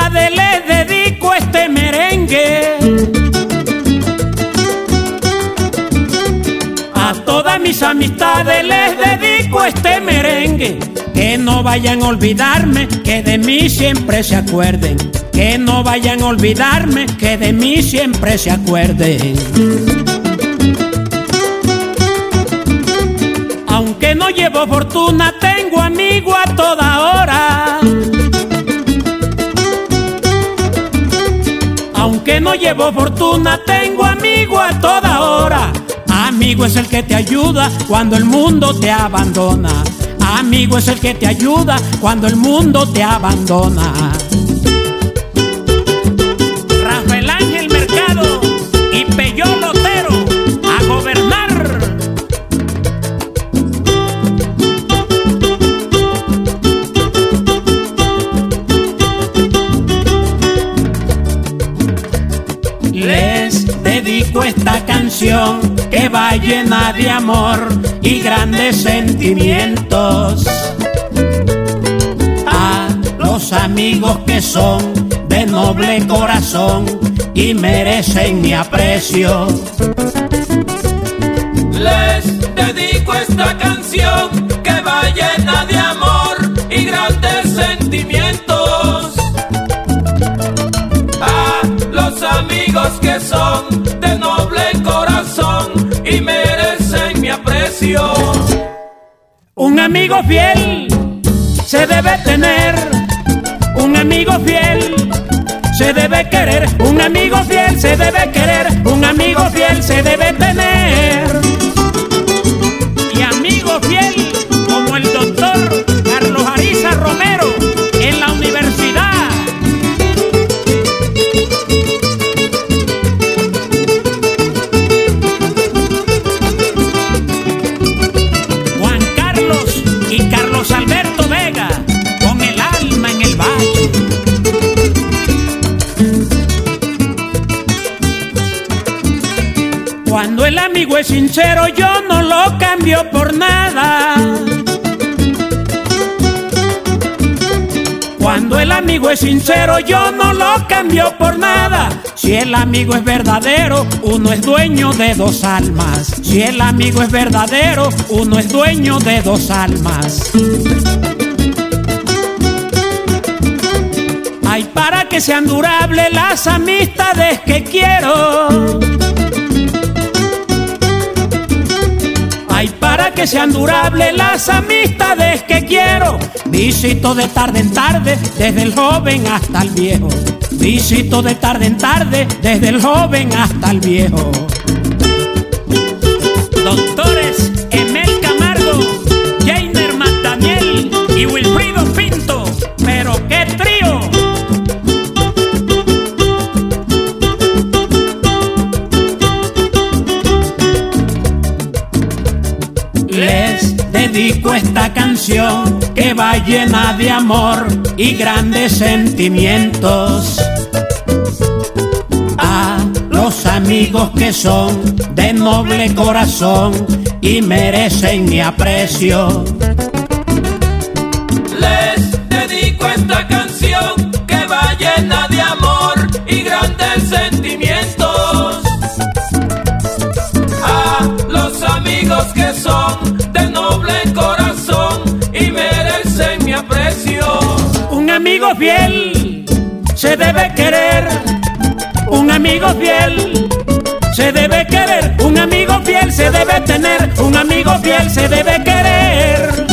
amistades les dedico este merengue. A todas mis amistades les dedico este merengue. Que no vayan a olvidarme, que de mí siempre se acuerden. Que no vayan a olvidarme, que de mí siempre se acuerden. Aunque no llevo fortuna, tengo amigo a toda hora. Aunque no llevo fortuna, tengo amigo a toda hora. Amigo es el que te ayuda cuando el mundo te abandona. Amigo es el que te ayuda cuando el mundo te abandona. Rafael Ángel Mercado y Pello Lotero, a gobernar. Les dedico esta canción que va llena de amor y grandes sentimientos. A los amigos que son de noble corazón y merecen mi aprecio. Les dedico esta canción que va llena de amor y grandes sentimientos. A los amigos que son de noble corazón y merecen mi aprecio. Un amigo fiel se debe tener, un amigo fiel se debe querer, un amigo fiel se debe querer, un amigo fiel se debe tener. Y amigo fiel como el doctor Carlos Ariza Romero en la universidad. Juan Carlos y Carlos Alberto Vega con el alma en el valle. Cuando el amigo es sincero, yo no lo cambio por nada. Cuando el amigo es sincero, yo no lo cambio por nada. Si el amigo es verdadero, uno es dueño de dos almas. Si el amigo es verdadero, uno es dueño de dos almas. Ay, para que sean durables las amistades que quiero. Ay, para que sean durables las amistades que quiero. Visito de tarde en tarde, desde el joven hasta el viejo. Visito de tarde en tarde, desde el joven hasta el viejo. Doctores Emel Camargo, Jainer Daniel y Wilfrido Pinto. Pero qué trío. Les dedico esta canción que va llena de amor y grandes sentimientos. A los amigos que son de noble corazón y merecen mi aprecio. Les dedico esta canción que va llena de amor y grandes sentimientos. A los amigos que son de noble corazón y merecen mi aprecio. Un amigo fiel se debe querer, un amigo fiel se debe querer, un amigo fiel se debe tener, un amigo fiel se debe querer.